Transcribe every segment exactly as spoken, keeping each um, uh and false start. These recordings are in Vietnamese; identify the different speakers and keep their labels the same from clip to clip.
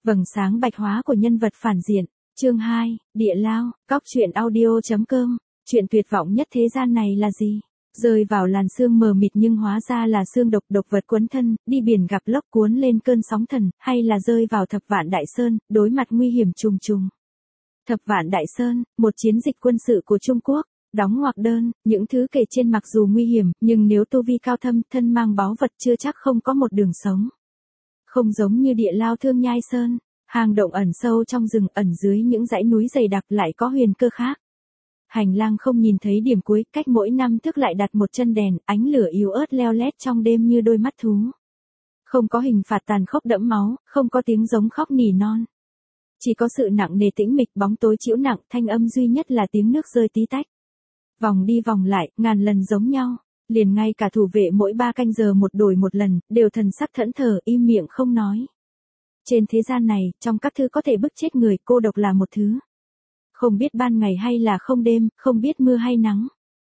Speaker 1: Vầng sáng bạch hóa của nhân vật phản diện. Chương hai, Địa Lao, Cóc truyện audio.com. Chuyện tuyệt vọng nhất thế gian này là gì? Rơi vào làn sương mờ mịt nhưng hóa ra là sương độc độc vật quấn thân, đi biển gặp lốc cuốn lên cơn sóng thần, hay là rơi vào Thập Vạn Đại Sơn, đối mặt nguy hiểm trùng trùng. Thập Vạn Đại Sơn, một chiến dịch quân sự của Trung Quốc. Đóng ngoặc đơn, những thứ kể trên mặc dù nguy hiểm, nhưng nếu tu vi cao thâm, thân mang báu vật chưa chắc không có một đường sống. Không giống như địa lao Thương Nhai Sơn, hang động ẩn sâu trong rừng, ẩn dưới những dãy núi dày đặc lại có huyền cơ khác. Hành lang không nhìn thấy điểm cuối, cách mỗi năm thước lại đặt một chân đèn, ánh lửa yếu ớt leo lét trong đêm như đôi mắt thú. Không có hình phạt tàn khốc đẫm máu, không có tiếng giống khóc nỉ non. Chỉ có sự nặng nề tĩnh mịch, bóng tối trĩu nặng, thanh âm duy nhất là tiếng nước rơi tí tách. Vòng đi vòng lại, ngàn lần giống nhau, liền ngay cả thủ vệ mỗi ba canh giờ một đổi một lần, đều thần sắc thẫn thờ, im miệng không nói. Trên thế gian này, trong các thứ có thể bức chết người, cô độc là một thứ. Không biết ban ngày hay là không đêm, không biết mưa hay nắng.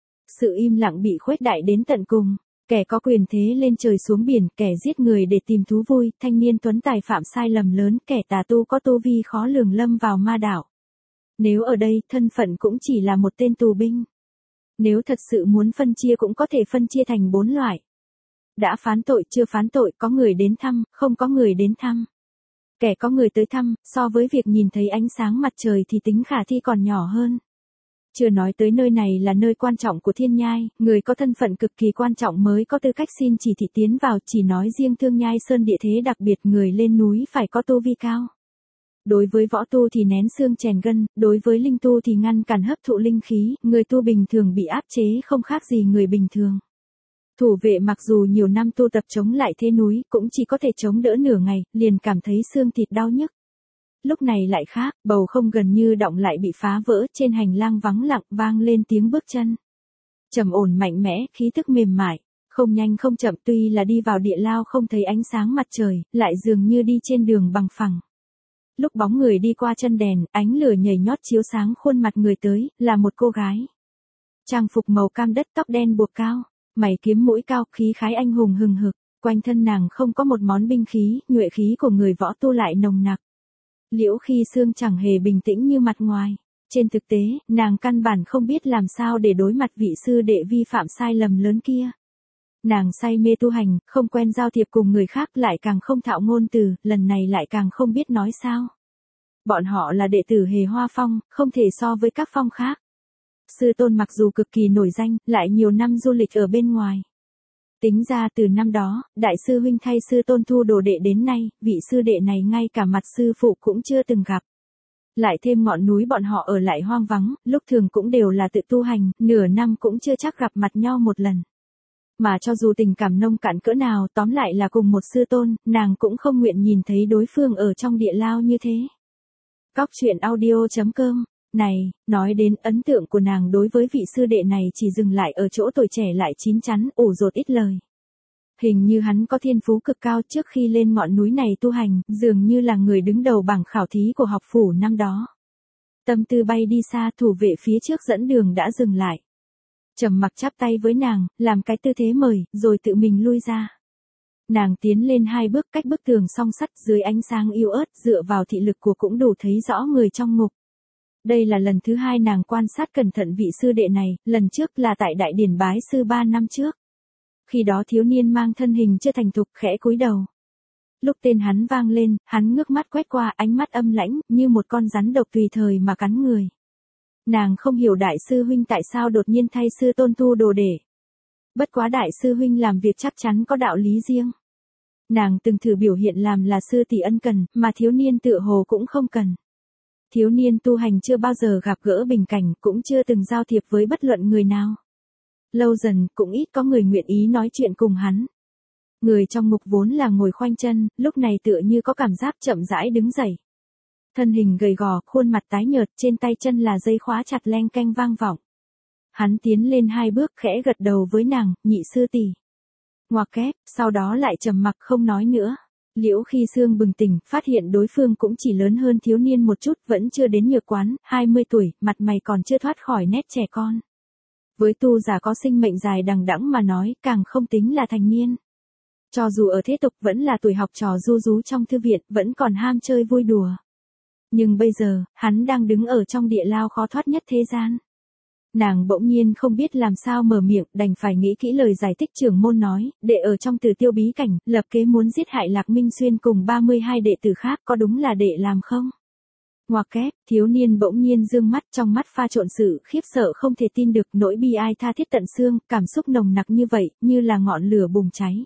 Speaker 1: Sự im lặng bị khuếch đại đến tận cùng, kẻ có quyền thế lên trời xuống biển, kẻ giết người để tìm thú vui, thanh niên tuấn tài phạm sai lầm lớn, kẻ tà tu có tu vi khó lường lâm vào ma đảo. Nếu ở đây, thân phận cũng chỉ là một tên tù binh. Nếu thật sự muốn phân chia cũng có thể phân chia thành bốn loại. Đã phán tội, chưa phán tội, có người đến thăm, không có người đến thăm. Kẻ có người tới thăm, so với việc nhìn thấy ánh sáng mặt trời thì tính khả thi còn nhỏ hơn. Chưa nói tới nơi này là nơi quan trọng của Thiên Nhai, người có thân phận cực kỳ quan trọng mới có tư cách xin chỉ thị tiến vào, chỉ nói riêng Thương Nhai Sơn địa thế đặc biệt, người lên núi phải có tu vi cao. Đối với võ tu thì nén xương chèn gân, đối với linh tu thì ngăn cản hấp thụ linh khí, người tu bình thường bị áp chế không khác gì người bình thường. Thủ vệ mặc dù nhiều năm tu tập chống lại thế núi, cũng chỉ có thể chống đỡ nửa ngày, liền cảm thấy xương thịt đau nhức. Lúc này lại khác, bầu không gần như động lại bị phá vỡ, trên hành lang vắng lặng vang lên tiếng bước chân. Trầm ổn mạnh mẽ, khí thức mềm mại, không nhanh không chậm, tuy là đi vào địa lao không thấy ánh sáng mặt trời, lại dường như đi trên đường bằng phẳng. Lúc bóng người đi qua chân đèn, ánh lửa nhảy nhót chiếu sáng khuôn mặt người tới, là một cô gái. Trang phục màu cam đất, tóc đen buộc cao, mày kiếm mũi cao, khí khái anh hùng hừng hực, quanh thân nàng không có một món binh khí, nhuệ khí của người võ tu lại nồng nặc. Liễu Khi Sương chẳng hề bình tĩnh như mặt ngoài. Trên thực tế, nàng căn bản không biết làm sao để đối mặt vị sư đệ vi phạm sai lầm lớn kia. Nàng say mê tu hành, không quen giao thiệp cùng người khác, lại càng không thạo ngôn từ, lần này lại càng không biết nói sao. Bọn họ là đệ tử Hề Hoa Phong, không thể so với các phong khác. Sư tôn mặc dù cực kỳ nổi danh, lại nhiều năm du lịch ở bên ngoài. Tính ra từ năm đó, đại sư huynh thay sư tôn thu đồ đệ đến nay, vị sư đệ này ngay cả mặt sư phụ cũng chưa từng gặp. Lại thêm ngọn núi bọn họ ở lại hoang vắng, lúc thường cũng đều là tự tu hành, nửa năm cũng chưa chắc gặp mặt nhau một lần. Mà cho dù tình cảm nông cạn cỡ nào, tóm lại là cùng một sư tôn, nàng cũng không nguyện nhìn thấy đối phương ở trong địa lao như thế. Cóc truyện audio.com. Này, nói đến ấn tượng của nàng đối với vị sư đệ này chỉ dừng lại ở chỗ tuổi trẻ lại chín chắn, ủ dột ít lời. Hình như hắn có thiên phú cực cao, trước khi lên ngọn núi này tu hành, dường như là người đứng đầu bảng khảo thí của học phủ năm đó. Tâm tư bay đi xa, thủ vệ phía trước dẫn đường đã dừng lại. Trầm mặc chắp tay với nàng, làm cái tư thế mời, rồi tự mình lui ra. Nàng tiến lên hai bước, cách bức tường song sắt, dưới ánh sáng yếu ớt, dựa vào thị lực của cũng đủ thấy rõ người trong ngục. Đây là lần thứ hai nàng quan sát cẩn thận vị sư đệ này, lần trước là tại đại điển bái sư ba năm trước. Khi đó thiếu niên mang thân hình chưa thành thục, khẽ cúi đầu. Lúc tên hắn vang lên, hắn ngước mắt quét qua, ánh mắt âm lãnh, như một con rắn độc tùy thời mà cắn người. Nàng không hiểu đại sư huynh tại sao đột nhiên thay sư tôn thu đồ đệ. Bất quá đại sư huynh làm việc chắc chắn có đạo lý riêng. Nàng từng thử biểu hiện làm là sư tỷ ân cần, mà thiếu niên tựa hồ cũng không cần. Thiếu niên tu hành chưa bao giờ gặp gỡ bình cảnh, cũng chưa từng giao thiệp với bất luận người nào. Lâu dần, cũng ít có người nguyện ý nói chuyện cùng hắn. Người trong ngục vốn là ngồi khoanh chân, lúc này tựa như có cảm giác chậm rãi đứng dậy. Thân hình gầy gò, khuôn mặt tái nhợt, trên tay chân là dây khóa chặt leng keng vang vọng. Hắn tiến lên hai bước, khẽ gật đầu với nàng, nhị sư tỷ. Ngoặc kép, sau đó lại trầm mặc không nói nữa. Liễu Khi Sương bừng tỉnh, phát hiện đối phương cũng chỉ lớn hơn thiếu niên một chút, vẫn chưa đến nhược quán, hai mươi tuổi, mặt mày còn chưa thoát khỏi nét trẻ con. Với tu giả có sinh mệnh dài đằng đẵng mà nói, càng không tính là thành niên. Cho dù ở thế tục vẫn là tuổi học trò ru rú trong thư viện, vẫn còn ham chơi vui đùa. Nhưng bây giờ, hắn đang đứng ở trong địa lao khó thoát nhất thế gian. Nàng bỗng nhiên không biết làm sao mở miệng, đành phải nghĩ kỹ lời giải thích trưởng môn nói, đệ ở trong Tử Tiêu bí cảnh, lập kế muốn giết hại Lạc Minh Xuyên cùng ba mươi hai đệ tử khác, có đúng là đệ làm không? Ngoặc kép, thiếu niên bỗng nhiên dương mắt, trong mắt pha trộn sự khiếp sợ không thể tin được, nỗi bi ai tha thiết tận xương, cảm xúc nồng nặc như vậy, như là ngọn lửa bùng cháy.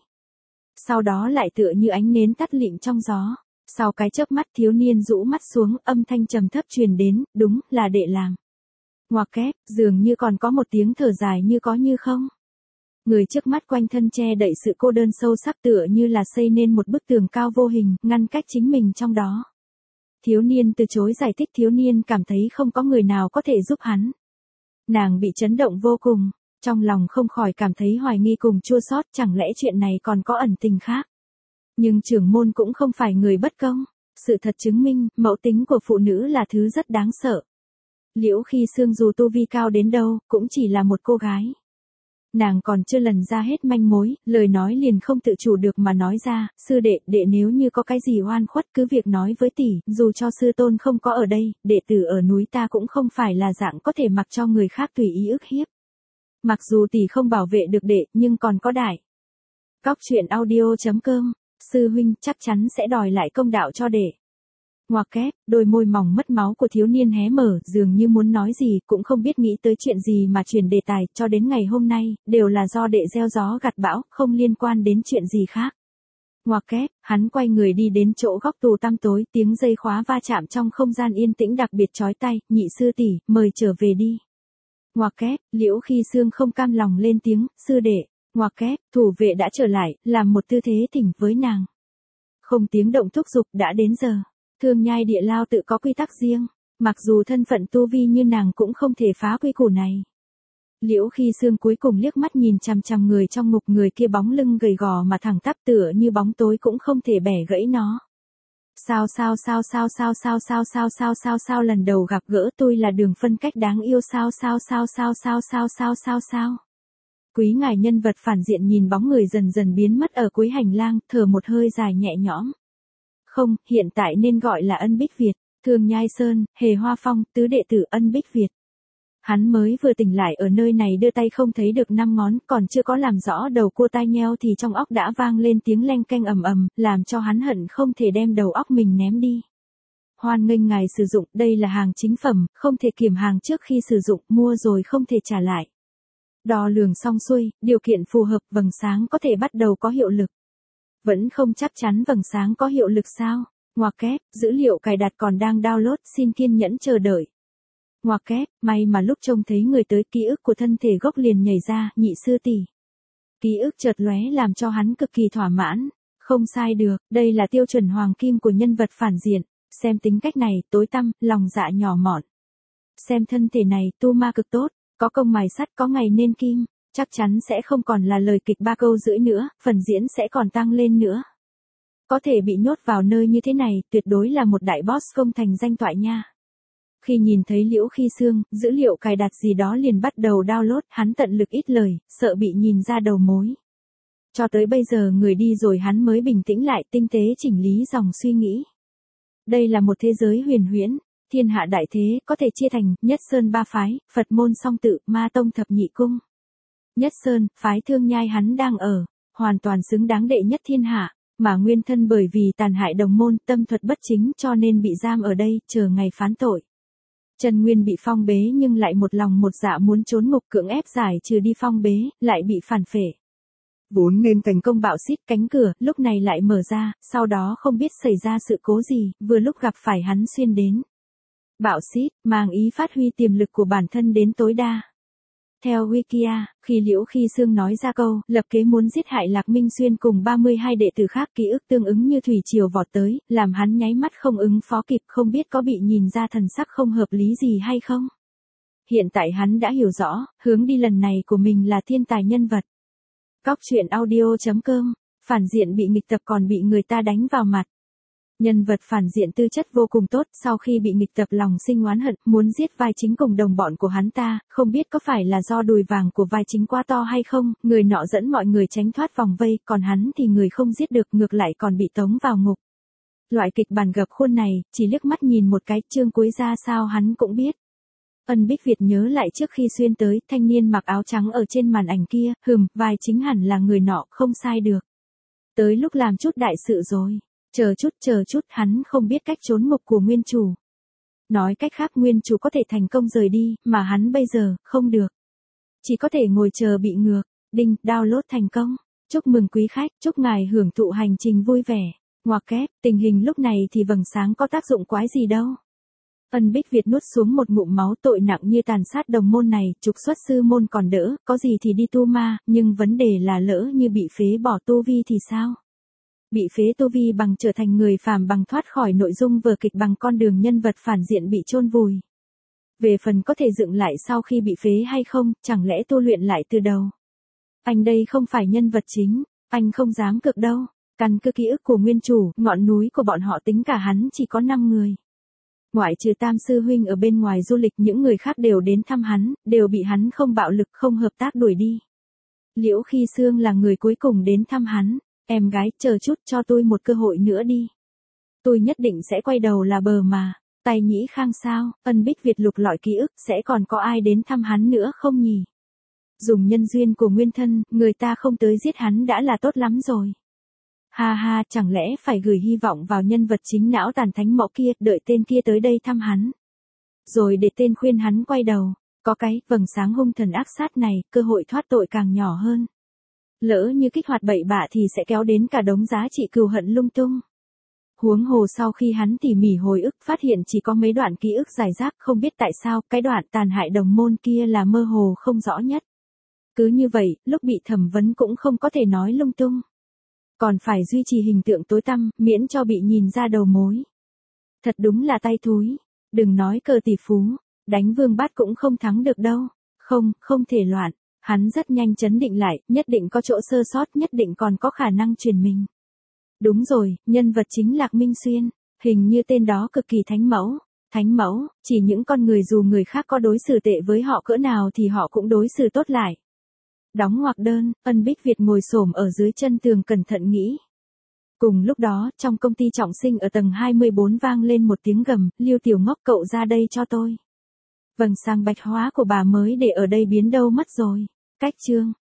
Speaker 1: Sau đó lại tựa như ánh nến tắt lịm trong gió. Sau cái chớp mắt thiếu niên rũ mắt xuống, âm thanh trầm thấp truyền đến, đúng là đệ làm. Ngoặc kép, dường như còn có một tiếng thở dài như có như không. Người trước mắt quanh thân che đậy sự cô đơn sâu sắc tựa như là xây nên một bức tường cao vô hình, ngăn cách chính mình trong đó. Thiếu niên từ chối giải thích, thiếu niên cảm thấy không có người nào có thể giúp hắn. Nàng bị chấn động vô cùng, trong lòng không khỏi cảm thấy hoài nghi cùng chua xót, chẳng lẽ chuyện này còn có ẩn tình khác. Nhưng trưởng môn cũng không phải người bất công. Sự thật chứng minh, mẫu tính của phụ nữ là thứ rất đáng sợ. Liễu Khi Sương dù tu vi cao đến đâu, cũng chỉ là một cô gái. Nàng còn chưa lần ra hết manh mối, lời nói liền không tự chủ được mà nói ra, sư đệ, đệ nếu như có cái gì oan khuất cứ việc nói với tỷ, dù cho sư tôn không có ở đây, đệ tử ở núi ta cũng không phải là dạng có thể mặc cho người khác tùy ý ức hiếp. Mặc dù tỷ không bảo vệ được đệ, nhưng còn có đại. Cóc truyện audio chấm com, sư huynh chắc chắn sẽ đòi lại công đạo cho đệ. Ngoặc kép, đôi môi mỏng mất máu của thiếu niên hé mở, dường như muốn nói gì, cũng không biết nghĩ tới chuyện gì mà chuyển đề tài, cho đến ngày hôm nay, đều là do đệ gieo gió gặt bão, không liên quan đến chuyện gì khác. Ngoặc kép, hắn quay người đi đến chỗ góc tù tăm tối, tiếng dây khóa va chạm trong không gian yên tĩnh đặc biệt chói tai, nhị sư tỷ, mời trở về đi. Ngoặc kép, Liễu Khi Sương không cam lòng lên tiếng, sư đệ. Ngoặc kép, thủ vệ đã trở lại, làm một tư thế thỉnh với nàng. Không tiếng động thúc giục, đã đến giờ. Thương nhai địa lao tự có quy tắc riêng, mặc dù thân phận tu vi như nàng cũng không thể phá quy củ này. Liễu Khi Sương cuối cùng liếc mắt nhìn chằm chằm người trong ngục, người kia bóng lưng gầy gò mà thẳng tắp tựa như bóng tối cũng không thể bẻ gãy nó. Sao sao sao sao sao sao sao sao sao sao sao lần đầu gặp gỡ tôi là đường phân cách đáng yêu sao sao sao sao sao sao sao sao sao. Quý ngài nhân vật phản diện nhìn bóng người dần dần biến mất ở cuối hành lang, thở một hơi dài nhẹ nhõm. Không, hiện tại nên gọi là Ân Bích Việt, Thường Nhai Sơn, Hề Hoa Phong, tứ đệ tử Ân Bích Việt. Hắn mới vừa tỉnh lại ở nơi này đưa tay không thấy được năm ngón, còn chưa có làm rõ đầu cua tai nheo thì trong óc đã vang lên tiếng leng keng ầm ầm, làm cho hắn hận không thể đem đầu óc mình ném đi. Hoan nghênh ngài sử dụng, đây là hàng chính phẩm, không thể kiểm hàng trước khi sử dụng, mua rồi không thể trả lại. Đo lường xong xuôi, điều kiện phù hợp, vầng sáng có thể bắt đầu có hiệu lực. Vẫn không chắc chắn vầng sáng có hiệu lực sao? Ngoặc kép, dữ liệu cài đặt còn đang download, xin kiên nhẫn chờ đợi. Ngoặc kép, may mà lúc trông thấy người tới, ký ức của thân thể gốc liền nhảy ra, nhị sư tỷ. Ký ức chợt lóe làm cho hắn cực kỳ thỏa mãn. Không sai được, đây là tiêu chuẩn hoàng kim của nhân vật phản diện. Xem tính cách này, tối tăm, lòng dạ nhỏ mọn. Xem thân thể này, tu ma cực tốt, có công mài sắt, có ngày nên kim. Chắc chắn sẽ không còn là lời kịch ba câu rưỡi nữa, phần diễn sẽ còn tăng lên nữa. Có thể bị nhốt vào nơi như thế này, tuyệt đối là một đại boss công thành danh toại nha. Khi nhìn thấy Liễu Khi Sương, dữ liệu cài đặt gì đó liền bắt đầu download, hắn tận lực ít lời, sợ bị nhìn ra đầu mối. Cho tới bây giờ người đi rồi hắn mới bình tĩnh lại, tinh tế chỉnh lý dòng suy nghĩ. Đây là một thế giới huyền huyễn, thiên hạ đại thế, có thể chia thành, Nhất Sơn ba phái, Phật môn song tự, Ma tông thập nhị cung. Nhất Sơn, phái Thương Nhai hắn đang ở, hoàn toàn xứng đáng đệ nhất thiên hạ, mà nguyên thân bởi vì tàn hại đồng môn, tâm thuật bất chính cho nên bị giam ở đây, chờ ngày phán tội. Trần Nguyên bị phong bế nhưng lại một lòng một dạ muốn trốn ngục, cưỡng ép giải trừ đi phong bế, lại bị phản phệ. Vốn nên thành công bạo xít, cánh cửa, lúc này lại mở ra, sau đó không biết xảy ra sự cố gì, vừa lúc gặp phải hắn xuyên đến. Bạo xít, mang ý phát huy tiềm lực của bản thân đến tối đa. Theo Wikia, khi Liễu Khi Sương nói ra câu, lập kế muốn giết hại Lạc Minh Xuyên cùng ba mươi hai đệ tử khác, ký ức tương ứng như thủy triều vọt tới, làm hắn nháy mắt không ứng phó kịp, không biết có bị nhìn ra thần sắc không hợp lý gì hay không. Hiện tại hắn đã hiểu rõ, hướng đi lần này của mình là thiên tài nhân vật. Cóc truyện audio chấm com, phản diện bị nghịch tập còn bị người ta đánh vào mặt. Nhân vật phản diện tư chất vô cùng tốt, sau khi bị nghịch tập lòng sinh oán hận, muốn giết vai chính cùng đồng bọn của hắn ta, không biết có phải là do đùi vàng của vai chính quá to hay không, người nọ dẫn mọi người tránh thoát vòng vây, còn hắn thì người không giết được, ngược lại còn bị tống vào ngục. Loại kịch bản gập khuôn này, chỉ liếc mắt nhìn một cái, chương cuối ra sao hắn cũng biết. Ân Bích Việt nhớ lại trước khi xuyên tới, thanh niên mặc áo trắng ở trên màn ảnh kia, hừm, vai chính hẳn là người nọ, không sai được. Tới lúc làm chút đại sự rồi. Chờ chút, chờ chút, hắn không biết cách trốn ngục của nguyên chủ. Nói cách khác nguyên chủ có thể thành công rời đi, mà hắn bây giờ, không được. Chỉ có thể ngồi chờ bị ngược. Đinh, download thành công. Chúc mừng quý khách, chúc ngài hưởng thụ hành trình vui vẻ. Ngoặc kép, tình hình lúc này thì vầng sáng có tác dụng quái gì đâu. Ân Bích Việt nuốt xuống một ngụm máu, tội nặng như tàn sát đồng môn này, trục xuất sư môn còn đỡ, có gì thì đi tu ma, nhưng vấn đề là lỡ như bị phế bỏ tu vi thì sao? Bị phế tu vi bằng trở thành người phàm bằng thoát khỏi nội dung vở kịch bằng con đường nhân vật phản diện bị chôn vùi. Về phần có thể dựng lại sau khi bị phế hay không, chẳng lẽ tu luyện lại từ đầu? Anh đây không phải nhân vật chính, anh không dám cược đâu. Căn cứ ký ức của nguyên chủ, ngọn núi của bọn họ tính cả hắn chỉ có năm người. Ngoại trừ Tam sư huynh ở bên ngoài du lịch, những người khác đều đến thăm hắn, đều bị hắn không bạo lực không hợp tác đuổi đi. Liễu Khi Sương là người cuối cùng đến thăm hắn. Em gái, chờ chút, cho tôi một cơ hội nữa đi. Tôi nhất định sẽ quay đầu là bờ mà. Tay Nhĩ Khang sao? Ân Bích Việt lục lọi ký ức, sẽ còn có ai đến thăm hắn nữa không nhỉ? Dùng nhân duyên của nguyên thân, người ta không tới giết hắn đã là tốt lắm rồi. Ha ha, chẳng lẽ phải gửi hy vọng vào nhân vật chính não tàn thánh mẫu kia, đợi tên kia tới đây thăm hắn. Rồi để tên khuyên hắn quay đầu. Có cái, vầng sáng hung thần ác sát này, cơ hội thoát tội càng nhỏ hơn. Lỡ như kích hoạt bậy bạ thì sẽ kéo đến cả đống giá trị cừu hận lung tung. Huống hồ sau khi hắn tỉ mỉ hồi ức phát hiện chỉ có mấy đoạn ký ức giải rác, không biết tại sao cái đoạn tàn hại đồng môn kia là mơ hồ không rõ nhất. Cứ như vậy, lúc bị thẩm vấn cũng không có thể nói lung tung. Còn phải duy trì hình tượng tối tăm, miễn cho bị nhìn ra đầu mối. Thật đúng là tay thúi. Đừng nói cờ tỷ phú, đánh vương bát cũng không thắng được đâu. Không, không thể loạn. Hắn rất nhanh chấn định lại, nhất định có chỗ sơ sót, nhất định còn có khả năng truyền mình. Đúng rồi, nhân vật chính Lạc Minh Xuyên, hình như tên đó cực kỳ thánh mẫu. Thánh mẫu, chỉ những con người dù người khác có đối xử tệ với họ cỡ nào thì họ cũng đối xử tốt lại. Đóng ngoặc đơn, Ân Bích Việt ngồi xổm ở dưới chân tường cẩn thận nghĩ. Cùng lúc đó, trong công ty trọng sinh ở tầng hai mươi bốn vang lên một tiếng gầm, Lưu Tiểu Ngốc cậu ra đây cho tôi. Vầng sáng bạch hóa của bà mới để ở đây biến đâu mất rồi. Cách chương.